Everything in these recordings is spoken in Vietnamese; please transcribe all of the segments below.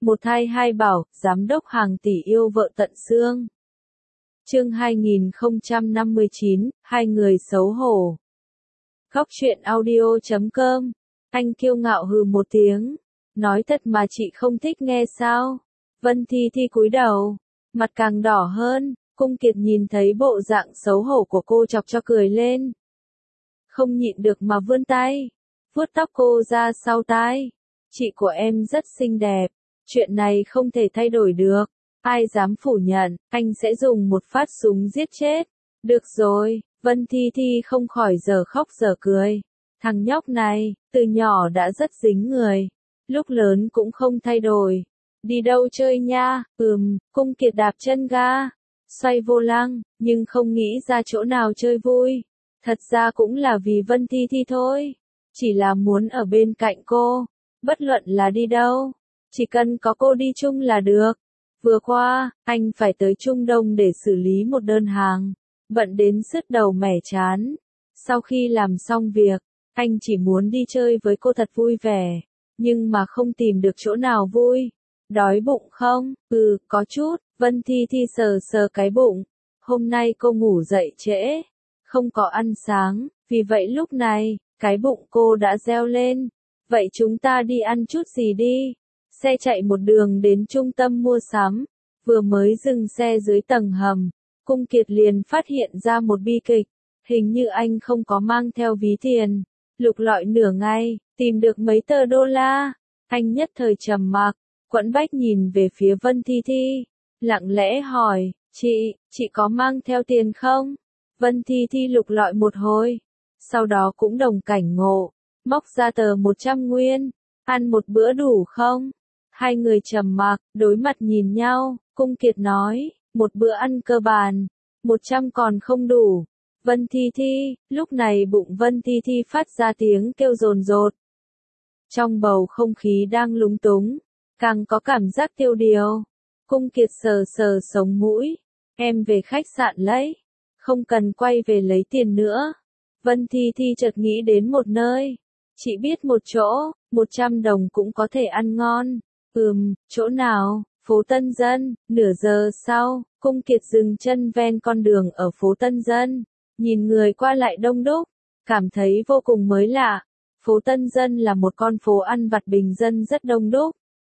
Một thai hai bảo, giám đốc hàng tỷ yêu vợ tận xương. Chương 2059, hai người xấu hổ. Góc truyện audio.com. Anh kiêu ngạo hừ một tiếng. Nói thật mà chị không thích nghe sao? Vân Thi Thi cúi đầu, mặt càng đỏ hơn. Cung Kiệt nhìn thấy bộ dạng xấu hổ của cô chọc cho cười lên. Không nhịn được mà vươn tay, vuốt tóc cô ra sau tai. Chị của em rất xinh đẹp. Chuyện này không thể thay đổi được. Ai dám phủ nhận, anh sẽ dùng một phát súng giết chết. Được rồi, Vân Thi Thi không khỏi giờ khóc giờ cười. Thằng nhóc này, từ nhỏ đã rất dính người. Lúc lớn cũng không thay đổi. Đi đâu chơi nha? Cung Kiệt đạp chân ga, xoay vô lăng, nhưng không nghĩ ra chỗ nào chơi vui. Thật ra cũng là vì Vân Thi Thi thôi. Chỉ là muốn ở bên cạnh cô. Bất luận là đi đâu, chỉ cần có cô đi chung là được. Vừa qua, anh phải tới Trung Đông để xử lý một đơn hàng. Bận đến sứt đầu mẻ chán. Sau khi làm xong việc, anh chỉ muốn đi chơi với cô thật vui vẻ. Nhưng mà không tìm được chỗ nào vui. Đói bụng không? Có chút. Vân Thi Thi sờ sờ cái bụng. Hôm nay cô ngủ dậy trễ, không có ăn sáng, vì vậy lúc này, cái bụng cô đã reo lên. Vậy chúng ta đi ăn chút gì đi? Xe chạy một đường đến trung tâm mua sắm. Vừa mới dừng xe dưới tầng hầm, Cung Kiệt liền phát hiện ra một bi kịch. Hình như anh không có mang theo ví tiền. Lục lọi nửa ngày, tìm được mấy tờ đô la. Anh nhất thời trầm mặc, quẫn bách nhìn về phía Vân Thi Thi. Lặng lẽ hỏi, chị có mang theo tiền không? Vân Thi Thi lục lọi một hồi. Sau đó cũng đồng cảnh ngộ. Móc ra tờ 100 nguyên. Ăn một bữa đủ không? Hai người trầm mặc, đối mặt nhìn nhau. Cung Kiệt nói, một bữa ăn cơ bản, 100 còn không đủ. Vân Thi Thi, lúc này bụng Vân Thi Thi phát ra tiếng kêu rồn rột. Trong bầu không khí đang lúng túng, càng có cảm giác tiêu điều. Cung Kiệt sờ sờ sống mũi. Em về khách sạn lấy. Không cần quay về lấy tiền nữa. Vân Thi Thi chợt nghĩ đến một nơi. Chị biết một chỗ, 100 đồng cũng có thể ăn ngon. Chỗ nào? Phố Tân Dân. Nửa giờ sau, Cung Kiệt dừng chân ven con đường ở phố Tân Dân. Nhìn người qua lại đông đúc, cảm thấy vô cùng mới lạ. Phố Tân Dân là một con phố ăn vặt bình dân rất đông đúc.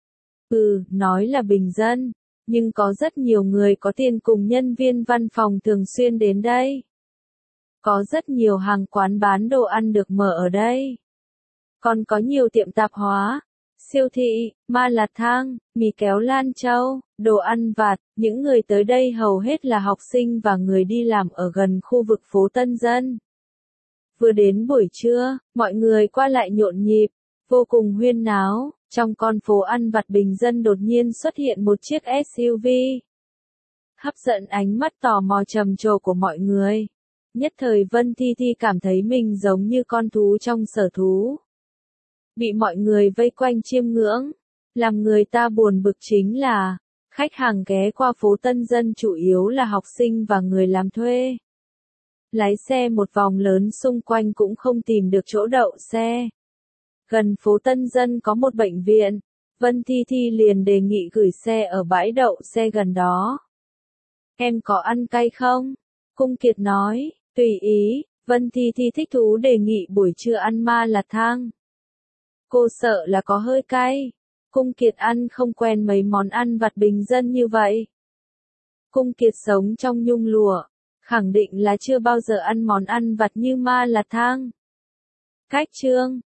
Nói là bình dân, nhưng có rất nhiều người có tiền cùng nhân viên văn phòng thường xuyên đến đây. Có rất nhiều hàng quán bán đồ ăn được mở ở đây. Còn có nhiều tiệm tạp hóa, siêu thị, ma lạt thang, mì kéo Lan Châu, đồ ăn vặt. Những người tới đây hầu hết là học sinh và người đi làm ở gần khu vực phố Tân Dân. Vừa đến buổi trưa, mọi người qua lại nhộn nhịp, vô cùng huyên náo. Trong con phố ăn vặt bình dân đột nhiên xuất hiện một chiếc SUV. Hấp dẫn ánh mắt tò mò trầm trồ của mọi người. Nhất thời Vân Thi Thi cảm thấy mình giống như con thú trong sở thú. Bị mọi người vây quanh chiêm ngưỡng. Làm người ta buồn bực chính là, khách hàng ghé qua phố Tân Dân chủ yếu là học sinh và người làm thuê. Lái xe một vòng lớn xung quanh cũng không tìm được chỗ đậu xe. Gần phố Tân Dân có một bệnh viện. Vân Thi Thi liền đề nghị gửi xe ở bãi đậu xe gần đó. Em có ăn cay không? Cung Kiệt nói, tùy ý. Vân Thi Thi thích thú đề nghị buổi trưa ăn ma lạt thang. Cô sợ là có hơi cay. Cung Kiệt ăn không quen mấy món ăn vặt bình dân như vậy. Cung Kiệt sống trong nhung lụa, khẳng định là chưa bao giờ ăn món ăn vặt như ma lạt thang. Cách chương